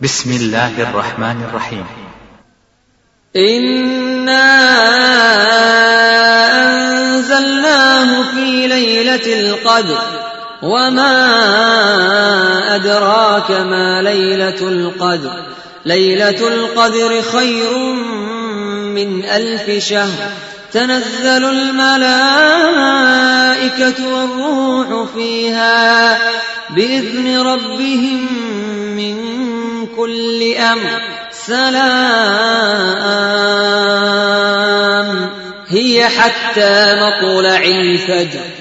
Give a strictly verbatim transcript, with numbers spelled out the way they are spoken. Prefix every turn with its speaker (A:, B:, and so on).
A: بسم الله الرحمن الرحيم.
B: إنا أنزلناه في ليلة القدر وما أدراك ما ليلة القدر ليلة القدر خير من ألف شهر تنزل الملائكة والروح فيها بإذن ربهم من كل أمر سلام هي حتى مطلع الفجر